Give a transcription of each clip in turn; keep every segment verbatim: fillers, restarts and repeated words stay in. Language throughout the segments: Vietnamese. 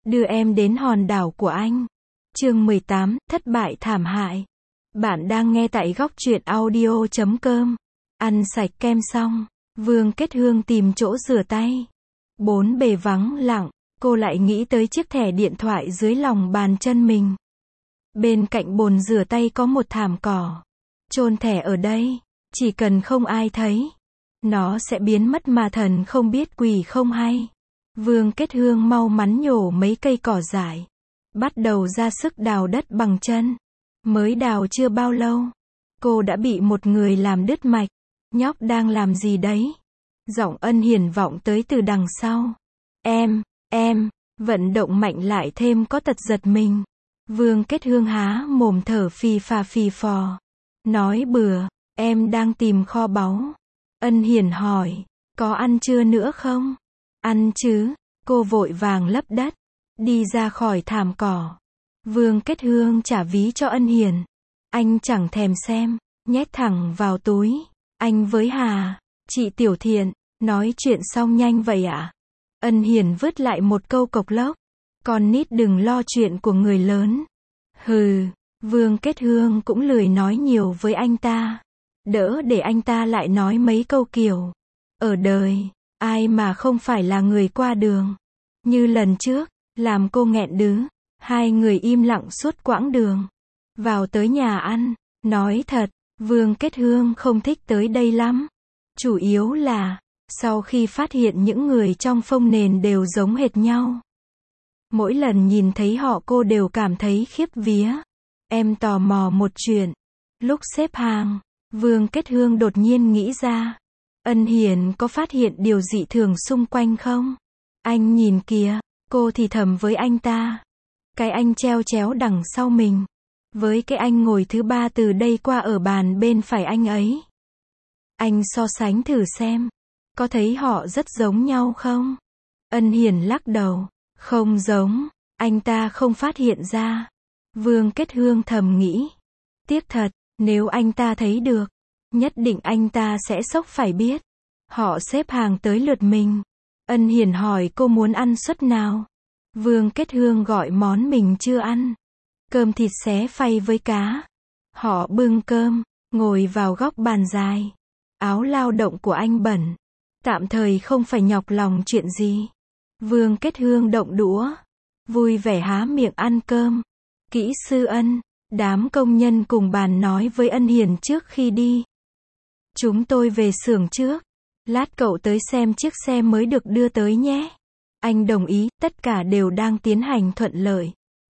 đưa em đến hòn đảo của anh. Chương mười tám, thất bại thảm hại. Bạn đang nghe tại góc truyện audio chấm com. Ăn sạch kem xong, Vương Kết Hương tìm chỗ rửa tay. Bốn bề vắng lặng, cô lại nghĩ tới chiếc thẻ điện thoại dưới lòng bàn chân mình. Bên cạnh bồn rửa tay có một thảm cỏ. Chôn thẻ ở đây, chỉ cần không ai thấy, nó sẽ biến mất mà thần không biết quỷ không hay. Vương Kết Hương mau mắn nhổ mấy cây cỏ dại, bắt đầu ra sức đào đất bằng chân. Mới đào chưa bao lâu, cô đã bị một người làm đứt mạch. Nhóc đang làm gì đấy? Giọng Ân Hiển vọng tới từ đằng sau. Em, em, vận động mạnh lại thêm có tật giật mình. Vương Kết Hương há mồm thở phì phà phì phò. Nói bừa, em đang tìm kho báu. Ân Hiển hỏi, có ăn trưa nữa không? Ăn chứ, cô vội vàng lấp đất, đi ra khỏi thảm cỏ. Vương Kết Hương trả ví cho Ân Hiển. Anh chẳng thèm xem, nhét thẳng vào túi. Anh với Hà, chị Tiểu Thiện, nói chuyện xong nhanh vậy ạ? À? Ân Hiển vứt lại một câu cộc lốc. Con nít đừng lo chuyện của người lớn. Hừ, Vương Kết Hương cũng lười nói nhiều với anh ta. Đỡ để anh ta lại nói mấy câu kiểu. Ở đời, ai mà không phải là người qua đường. Như lần trước, làm cô nghẹn đứ. Hai người im lặng suốt quãng đường. Vào tới nhà ăn, nói thật, Vương Kết Hương không thích tới đây lắm. Chủ yếu là, sau khi phát hiện những người trong phông nền đều giống hệt nhau. Mỗi lần nhìn thấy họ cô đều cảm thấy khiếp vía. Em tò mò một chuyện. Lúc xếp hàng, Vương Kết Hương đột nhiên nghĩ ra. Ân Hiển có phát hiện điều dị thường xung quanh không? Anh nhìn kìa, cô thì thầm với anh ta. Cái anh treo chéo đằng sau mình. Với cái anh ngồi thứ ba từ đây qua ở bàn bên phải anh ấy. Anh so sánh thử xem. Có thấy họ rất giống nhau không? Ân Hiển lắc đầu. Không giống. Anh ta không phát hiện ra. Vương Kết Hương thầm nghĩ. Tiếc thật, nếu anh ta thấy được, nhất định anh ta sẽ sốc phải biết. Họ xếp hàng tới lượt mình. Ân Hiển hỏi cô muốn ăn suất nào. Vương Kết Hương gọi món mình chưa ăn. Cơm thịt xé phay với cá. Họ bưng cơm, ngồi vào góc bàn dài. Áo lao động của anh bẩn. Tạm thời không phải nhọc lòng chuyện gì. Vương Kết Hương động đũa. Vui vẻ há miệng ăn cơm. Kỹ sư Ân, đám công nhân cùng bàn nói với Ân Hiển trước khi đi. Chúng tôi về xưởng trước. Lát cậu tới xem chiếc xe mới được đưa tới nhé. Anh đồng ý, tất cả đều đang tiến hành thuận lợi.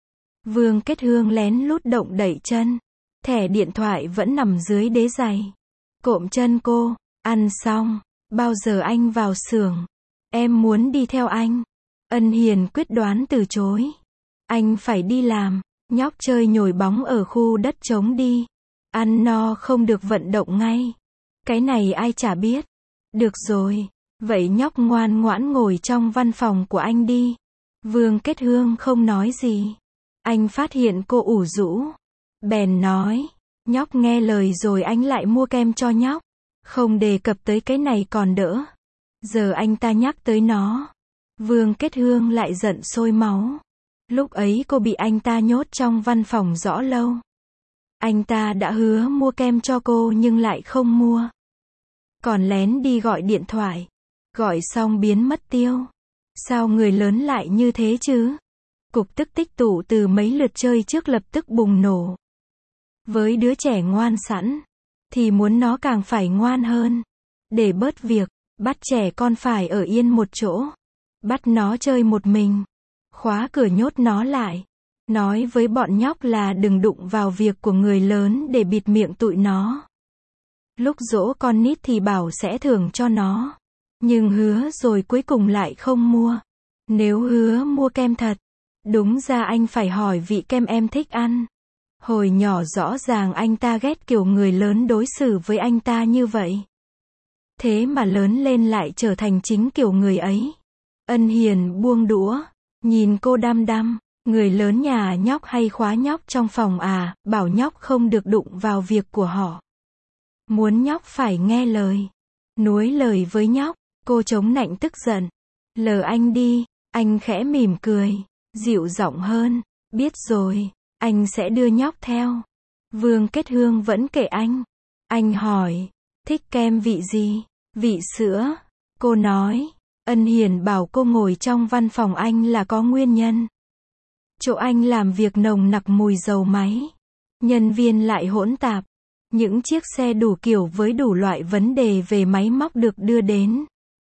Vương Kết Hương lén lút động đẩy chân. Thẻ điện thoại vẫn nằm dưới đế giày. Cộm chân cô. Ăn xong, bao giờ anh vào xưởng? Em muốn đi theo anh. Ân Hiển quyết đoán từ chối. Anh phải đi làm. Nhóc chơi nhồi bóng ở khu đất trống đi. Ăn no không được vận động ngay. Cái này ai chả biết. Được rồi. Vậy nhóc ngoan ngoãn ngồi trong văn phòng của anh đi. Vương Kết Hương không nói gì. Anh phát hiện cô ủ rũ. Bèn nói. Nhóc nghe lời rồi anh lại mua kem cho nhóc. Không đề cập tới cái này còn đỡ. Giờ anh ta nhắc tới nó. Vương Kết Hương lại giận sôi máu. Lúc ấy cô bị anh ta nhốt trong văn phòng rõ lâu. Anh ta đã hứa mua kem cho cô nhưng lại không mua. Còn lén đi gọi điện thoại. Gọi xong biến mất tiêu. Sao người lớn lại như thế chứ? Cục tức tích tụ từ mấy lượt chơi trước lập tức bùng nổ. Với đứa trẻ ngoan sẵn, thì muốn nó càng phải ngoan hơn. Để bớt việc, bắt trẻ con phải ở yên một chỗ. Bắt nó chơi một mình. Khóa cửa nhốt nó lại. Nói với bọn nhóc là đừng đụng vào việc của người lớn để bịt miệng tụi nó. Lúc dỗ con nít thì bảo sẽ thưởng cho nó. Nhưng hứa rồi cuối cùng lại không mua. Nếu hứa mua kem thật, đúng ra anh phải hỏi vị kem em thích ăn. Hồi nhỏ rõ ràng anh ta ghét kiểu người lớn đối xử với anh ta như vậy. Thế mà lớn lên lại trở thành chính kiểu người ấy. Ân Hiển buông đũa, nhìn cô đăm đăm. Người lớn nhà nhóc hay khóa nhóc trong phòng à, bảo nhóc không được đụng vào việc của họ. Muốn nhóc phải nghe lời. Nuối lời với nhóc, cô chống nạnh tức giận. Lờ anh đi, anh khẽ mỉm cười. dịu giọng hơn. Biết rồi, anh sẽ đưa nhóc theo. Vương Kết Hương vẫn kệ anh. Anh hỏi, thích kem vị gì? Vị sữa. Cô nói, Ân Hiển bảo cô ngồi trong văn phòng anh là có nguyên nhân. Chỗ anh làm việc nồng nặc mùi dầu máy. Nhân viên lại hỗn tạp. Những chiếc xe đủ kiểu với đủ loại vấn đề về máy móc được đưa đến.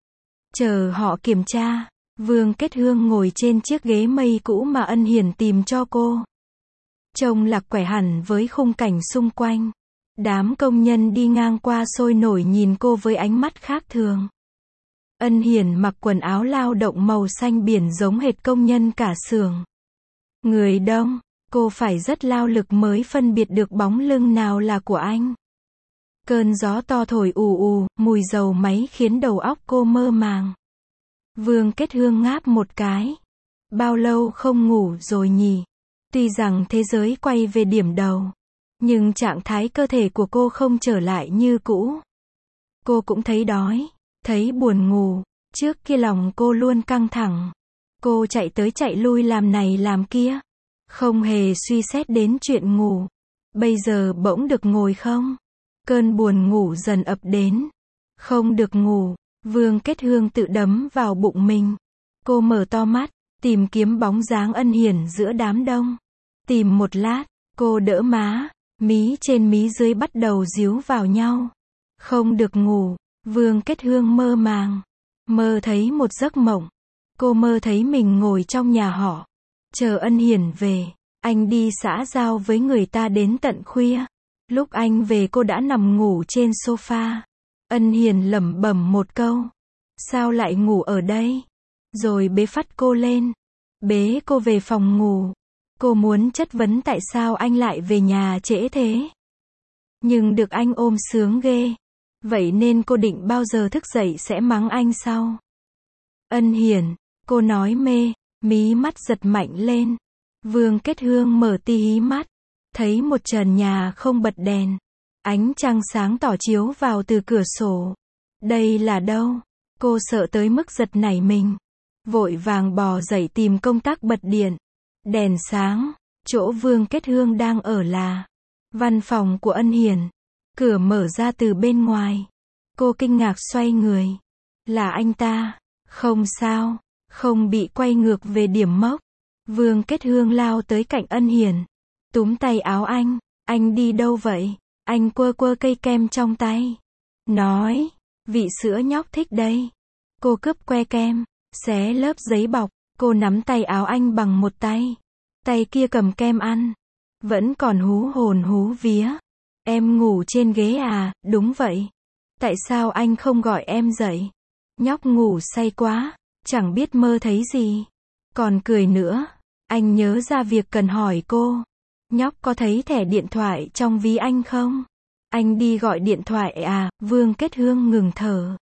Chờ họ kiểm tra, Vương Kết Hương ngồi trên chiếc ghế mây cũ mà Ân Hiển tìm cho cô. Trông lạc quẻ hẳn với khung cảnh xung quanh. Đám công nhân đi ngang qua sôi nổi nhìn cô với ánh mắt khác thường. Ân Hiển mặc quần áo lao động màu xanh biển giống hệt công nhân cả xưởng. Người đông, cô phải rất lao lực mới phân biệt được bóng lưng nào là của anh. Cơn gió to thổi ù ù, mùi dầu máy khiến đầu óc cô mơ màng. Vương Kết Hương ngáp một cái. Bao lâu không ngủ rồi nhỉ? Tuy rằng thế giới quay về điểm đầu, nhưng trạng thái cơ thể của cô không trở lại như cũ. Cô cũng thấy đói, thấy buồn ngủ. Trước kia lòng cô luôn căng thẳng. Cô chạy tới chạy lui làm này làm kia, không hề suy xét đến chuyện ngủ. Bây giờ bỗng được ngồi không? Cơn buồn ngủ dần ập đến. Không được ngủ, Vương Kết Hương tự đấm vào bụng mình. Cô mở to mắt, tìm kiếm bóng dáng Ân Hiển giữa đám đông. Tìm một lát, cô đỡ má, mí trên mí dưới bắt đầu díu vào nhau. Không được ngủ, Vương Kết Hương mơ màng. Mơ thấy một giấc mộng. Cô mơ thấy mình ngồi trong nhà họ, chờ Ân Hiển về. Anh đi xã giao với người ta đến tận khuya. Lúc anh về cô đã nằm ngủ trên sofa. Ân Hiển lẩm bẩm một câu. Sao lại ngủ ở đây? Rồi bế phắt cô lên. Bế cô về phòng ngủ. Cô muốn chất vấn tại sao anh lại về nhà trễ thế. Nhưng được anh ôm sướng ghê. Vậy nên cô định bao giờ thức dậy sẽ mắng anh sau. Ân Hiển, cô nói mê, mí mắt giật mạnh lên. Vương Kết Hương mở tí hí mắt. Thấy một trần nhà không bật đèn. Ánh trăng sáng tỏ chiếu vào từ cửa sổ. Đây là đâu? Cô sợ tới mức giật nảy mình. Vội vàng bò dậy tìm công tắc bật điện. Đèn sáng. Chỗ Vương Kết Hương đang ở là văn phòng của Ân Hiển. Cửa mở ra từ bên ngoài. Cô kinh ngạc xoay người. Là anh ta. Không sao. Không bị quay ngược về điểm mốc. Vương Kết Hương lao tới cạnh Ân Hiển. Túm tay áo anh. Anh đi đâu vậy? Anh quơ quơ cây kem trong tay. Nói. Vị sữa nhóc thích đây. Cô cướp que kem. Xé lớp giấy bọc. Cô nắm tay áo anh bằng một tay. Tay kia cầm kem ăn. Vẫn còn hú hồn hú vía. Em ngủ trên ghế à? Đúng vậy. Tại sao anh không gọi em dậy? Nhóc ngủ say quá. Chẳng biết mơ thấy gì. Còn cười nữa. Anh nhớ ra việc cần hỏi cô. Nhóc có thấy thẻ điện thoại trong ví anh không? Anh đi gọi điện thoại à? Vương Kết Hương ngừng thở.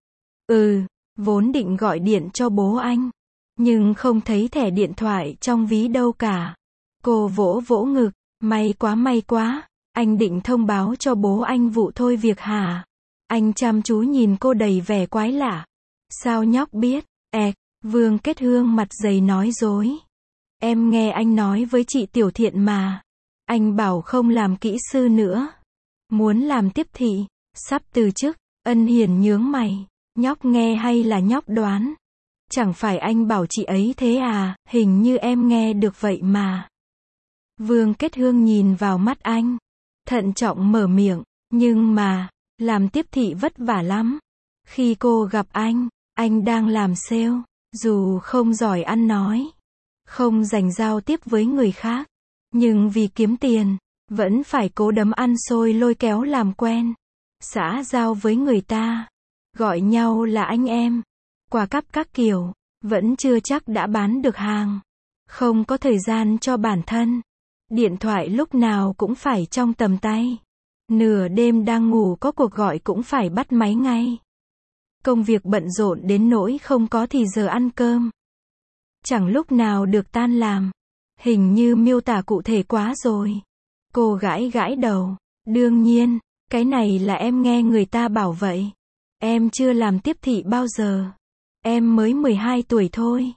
Ừ, vốn định gọi điện cho bố anh. Nhưng không thấy thẻ điện thoại trong ví đâu cả. Cô vỗ vỗ ngực. May quá may quá. Anh định thông báo cho bố anh vụ thôi việc hả? Anh chăm chú nhìn cô đầy vẻ quái lạ. Sao nhóc biết? Ẹc, Vương Kết Hương mặt dày nói dối. Em nghe anh nói với chị Tiểu Thiện mà. Anh bảo không làm kỹ sư nữa. Muốn làm tiếp thị. Sắp từ chức. Ân Hiển nhướng mày. Nhóc nghe hay là nhóc đoán? Chẳng phải anh bảo chị ấy thế à? Hình như em nghe được vậy mà. Vương Kết Hương nhìn vào mắt anh. Thận trọng mở miệng. Nhưng mà, làm tiếp thị vất vả lắm. Khi cô gặp anh, anh đang làm sale. Dù không giỏi ăn nói, không dành giao tiếp với người khác, nhưng vì kiếm tiền, vẫn phải cố đấm ăn xôi lôi kéo làm quen. Xã giao với người ta, gọi nhau là anh em, quà cắp các kiểu, vẫn chưa chắc đã bán được hàng. Không có thời gian cho bản thân. Điện thoại lúc nào cũng phải trong tầm tay. Nửa đêm đang ngủ có cuộc gọi cũng phải bắt máy ngay. Công việc bận rộn đến nỗi không có thì giờ ăn cơm. Chẳng lúc nào được tan làm. Hình như miêu tả cụ thể quá rồi. Cô gãi gãi đầu. Đương nhiên, cái này là em nghe người ta bảo vậy. Em chưa làm tiếp thị bao giờ. Em mới mười hai tuổi thôi.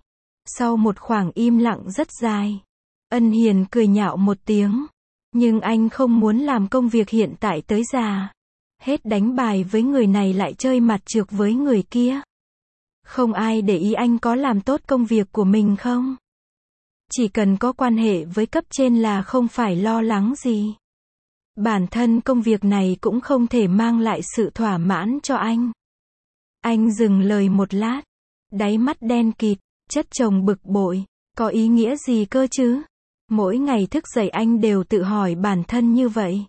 Sau một khoảng im lặng rất dài, Ân Hiền cười nhạo một tiếng. Nhưng anh không muốn làm công việc hiện tại tới già. Hết đánh bài với người này lại chơi mặt trược với người kia. Không ai để ý anh có làm tốt công việc của mình không. Chỉ cần có quan hệ với cấp trên là không phải lo lắng gì. Bản thân công việc này cũng không thể mang lại sự thỏa mãn cho anh. Anh dừng lời một lát. Đáy mắt đen kịt, chất chồng bực bội. Có ý nghĩa gì cơ chứ? Mỗi ngày thức dậy anh đều tự hỏi bản thân như vậy.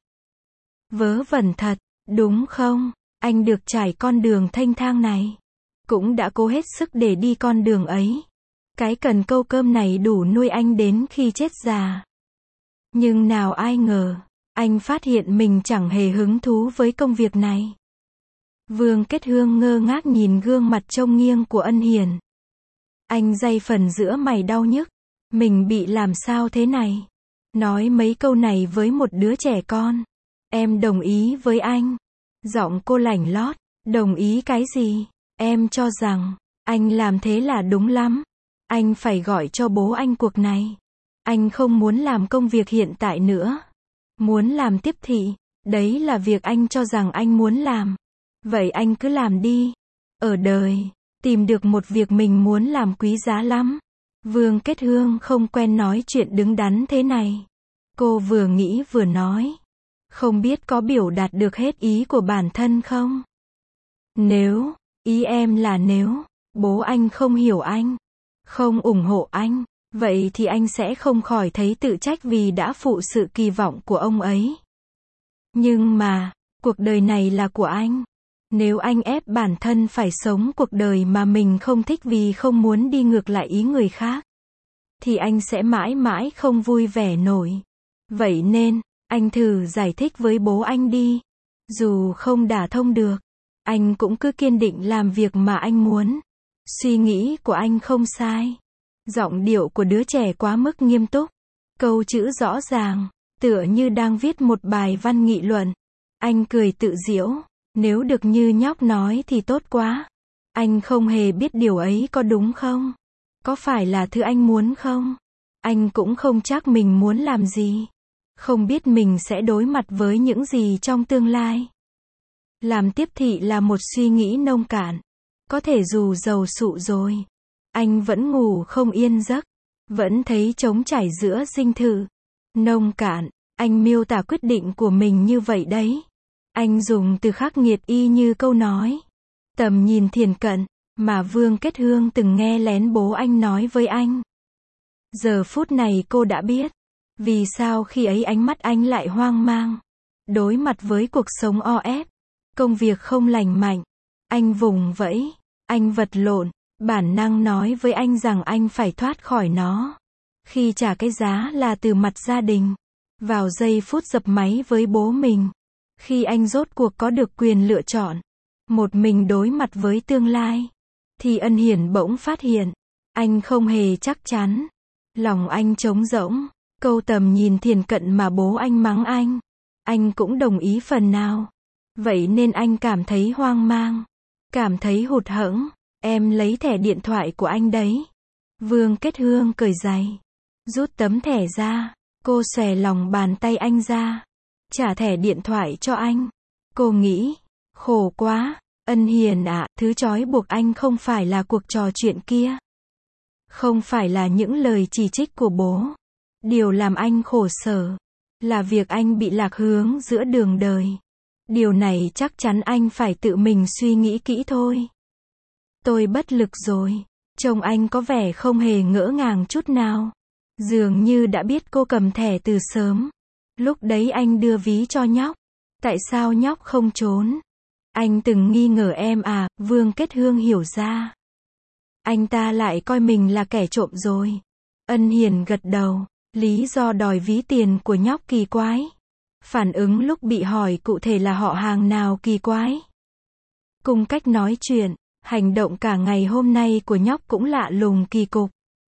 Vớ vẩn thật, đúng không? Anh được trải con đường thênh thang này. Cũng đã cố hết sức để đi con đường ấy. Cái cần câu cơm này đủ nuôi anh đến khi chết già. Nhưng nào ai ngờ, anh phát hiện mình chẳng hề hứng thú với công việc này. Vương Kết Hương ngơ ngác nhìn gương mặt trông nghiêng của Ân Hiền. Anh day phần giữa mày đau nhức. Mình bị làm sao thế này? Nói mấy câu này với một đứa trẻ con. Em đồng ý với anh. Giọng cô lảnh lót. Đồng ý cái gì? Em cho rằng, anh làm thế là đúng lắm. Anh phải gọi cho bố anh cuộc này. Anh không muốn làm công việc hiện tại nữa. Muốn làm tiếp thị. Đấy là việc anh cho rằng anh muốn làm. Vậy anh cứ làm đi. Ở đời, tìm được một việc mình muốn làm quý giá lắm. Vương Kết Hương không quen nói chuyện đứng đắn thế này. Cô vừa nghĩ vừa nói. Không biết có biểu đạt được hết ý của bản thân không? Nếu, ý em là nếu, bố anh không hiểu anh, không ủng hộ anh, vậy thì anh sẽ không khỏi thấy tự trách vì đã phụ sự kỳ vọng của ông ấy. Nhưng mà, cuộc đời này là của anh. Nếu anh ép bản thân phải sống cuộc đời mà mình không thích vì không muốn đi ngược lại ý người khác, thì anh sẽ mãi mãi không vui vẻ nổi. Vậy nên, anh thử giải thích với bố anh đi. Dù không đả thông được, anh cũng cứ kiên định làm việc mà anh muốn. Suy nghĩ của anh không sai. Giọng điệu của đứa trẻ quá mức nghiêm túc. Câu chữ rõ ràng, tựa như đang viết một bài văn nghị luận. Anh cười tự giễu. Nếu được như nhóc nói thì tốt quá. Anh không hề biết điều ấy có đúng không? Có phải là thứ anh muốn không? Anh cũng không chắc mình muốn làm gì. Không biết mình sẽ đối mặt với những gì trong tương lai. Làm tiếp thị là một suy nghĩ nông cạn. Có thể dù giàu sụ rồi. Anh vẫn ngủ không yên giấc. Vẫn thấy trống trải giữa dinh thự. Nông cạn, anh miêu tả quyết định của mình như vậy đấy. Anh dùng từ khắc nghiệt y như câu nói. Tầm nhìn thiển cận, mà Vương Kết Hương từng nghe lén bố anh nói với anh. Giờ phút này cô đã biết. Vì sao khi ấy ánh mắt anh lại hoang mang. Đối mặt với cuộc sống o ép. Công việc không lành mạnh. Anh vùng vẫy. Anh vật lộn. Bản năng nói với anh rằng anh phải thoát khỏi nó. Khi trả cái giá là từ mặt gia đình. Vào giây phút dập máy với bố mình. Khi anh rốt cuộc có được quyền lựa chọn. Một mình đối mặt với tương lai. Thì Ân Hiển bỗng phát hiện. Anh không hề chắc chắn. Lòng anh trống rỗng. Câu tầm nhìn thiển cận mà bố anh mắng anh. Anh cũng đồng ý phần nào. Vậy nên anh cảm thấy hoang mang. Cảm thấy hụt hẫng. Em lấy thẻ điện thoại của anh đấy. Vương Kết Hương cởi giày. Rút tấm thẻ ra. Cô xòe lòng bàn tay anh ra. Trả thẻ điện thoại cho anh. Cô nghĩ. Khổ quá. Ân Hiền ạ, thứ trói buộc anh không phải là cuộc trò chuyện kia. Không phải là những lời chỉ trích của bố. Điều làm anh khổ sở. Là việc anh bị lạc hướng giữa đường đời. Điều này chắc chắn anh phải tự mình suy nghĩ kỹ thôi. Tôi bất lực rồi. Trông anh có vẻ không hề ngỡ ngàng chút nào. Dường như đã biết cô cầm thẻ từ sớm. Lúc đấy anh đưa ví cho nhóc. Tại sao nhóc không trốn? Anh từng nghi ngờ em à, Vương Kết Hương hiểu ra. Anh ta lại coi mình là kẻ trộm rồi. Ân Hiền gật đầu. Lý do đòi ví tiền của nhóc kỳ quái. Phản ứng lúc bị hỏi cụ thể là họ hàng nào kỳ quái. Cùng cách nói chuyện, hành động cả ngày hôm nay của nhóc cũng lạ lùng kỳ cục.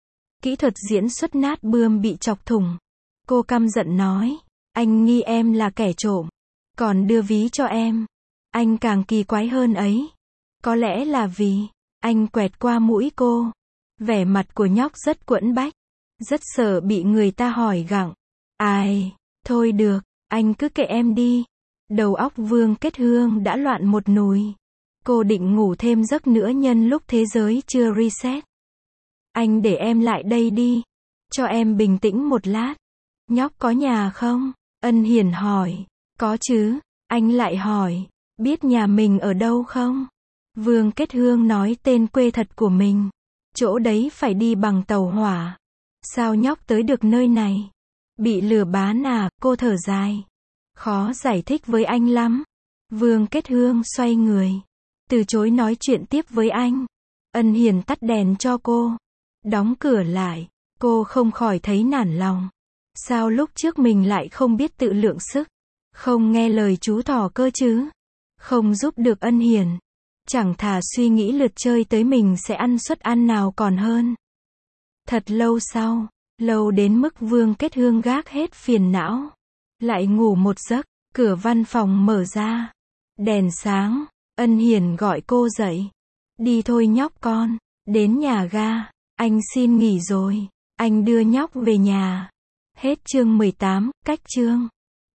Kỹ thuật diễn xuất nát bươm bị chọc thủng. Cô căm giận nói. Anh nghi em là kẻ trộm. Còn đưa ví cho em. Anh càng kỳ quái hơn ấy. Có lẽ là vì anh quẹt qua mũi cô. Vẻ mặt của nhóc rất quẫn bách. Rất sợ bị người ta hỏi gặng. Ai, thôi được, anh cứ kệ em đi. Đầu óc Vương Kết Hương đã loạn một nùi. Cô định ngủ thêm giấc nữa nhân lúc thế giới chưa reset. Anh để em lại đây đi. Cho em bình tĩnh một lát. Nhóc có nhà không? Ân Hiển hỏi. Có chứ. Anh lại hỏi. Biết nhà mình ở đâu không? Vương Kết Hương nói tên quê thật của mình. Chỗ đấy phải đi bằng tàu hỏa. Sao nhóc tới được nơi này? Bị lừa bán à? Cô thở dài. Khó giải thích với anh lắm. Vương Kết Hương xoay người. Từ chối nói chuyện tiếp với anh. Ân Hiển tắt đèn cho cô. Đóng cửa lại. Cô không khỏi thấy nản lòng. Sao lúc trước mình lại không biết tự lượng sức? Không nghe lời chú thỏ cơ chứ? Không giúp được Ân Hiển. Chẳng thà suy nghĩ lượt chơi tới mình sẽ ăn suất ăn nào còn hơn. Thật lâu sau. Lâu đến mức Vương Kết Hương gác hết phiền não. Lại ngủ một giấc. Cửa văn phòng mở ra. Đèn sáng. Ân Hiển gọi cô dậy. Đi thôi nhóc con. Đến nhà ga. Anh xin nghỉ rồi. Anh đưa nhóc về nhà. Hết chương mười tám, cách chương.